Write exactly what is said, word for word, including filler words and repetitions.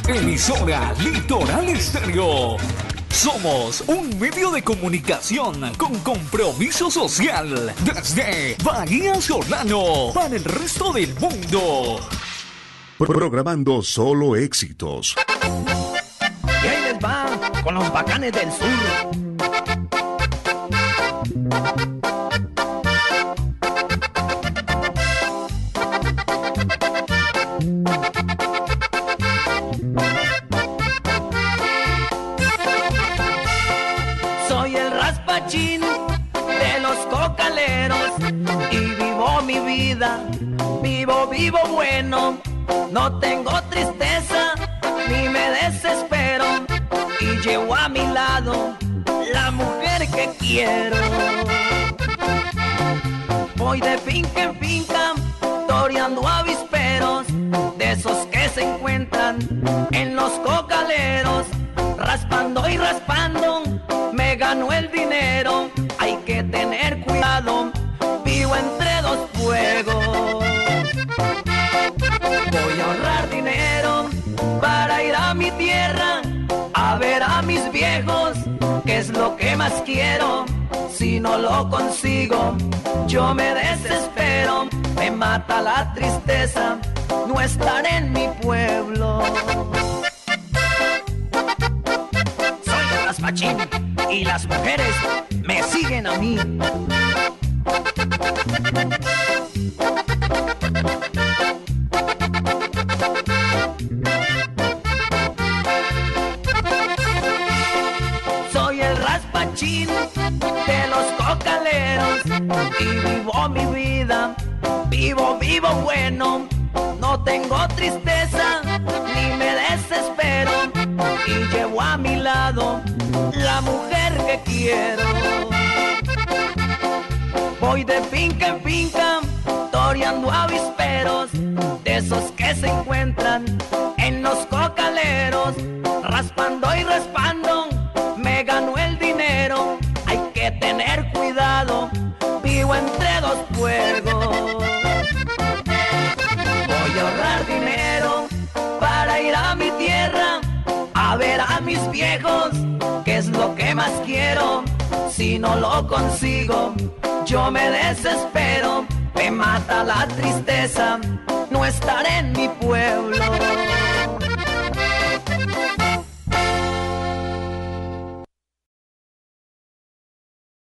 Emisora Litoral Estéreo. Somos un medio de comunicación con compromiso social desde Bahía Solano para el resto del mundo. Programando solo éxitos. Y ahí les va con los bacanes del sur. Soy el raspachín de los cocaleros y vivo mi vida, vivo, vivo bueno. No tengo tristeza ni me desespero y llevo a mi lado la mujer que quiero. Voy de finca en finca, toreando avisperos, de esos que se encuentran en los cocaleros. Raspando y raspando, me gano el dinero. Hay que tener cuidado, vivo entre dos fuegos. Voy a ahorrar dinero para ir a mi tierra, a ver a mis viejos, que es lo que más quiero. Si no lo consigo, yo me desespero, me mata la tristeza, no estar en mi pueblo. Soy el raspachín y las mujeres me siguen a mí. Soy el raspachín de los cocaleros y vivo mi vida, vivo, vivo bueno. No tengo tristeza ni me desespero y llevo a mi lado la mujer que quiero. Voy de finca en finca, toreando avisperos, de esos que se encuentran en los cocaleros. Raspando y raspando, me gano el dinero. Hay que tener cuidado, vivo entre dos fuegos. Voy a ahorrar dinero para ir a mi tierra, a ver a mis viejos, que es lo que más quiero. Si no lo consigo, yo me desespero, me mata la tristeza, no estar en mi pueblo.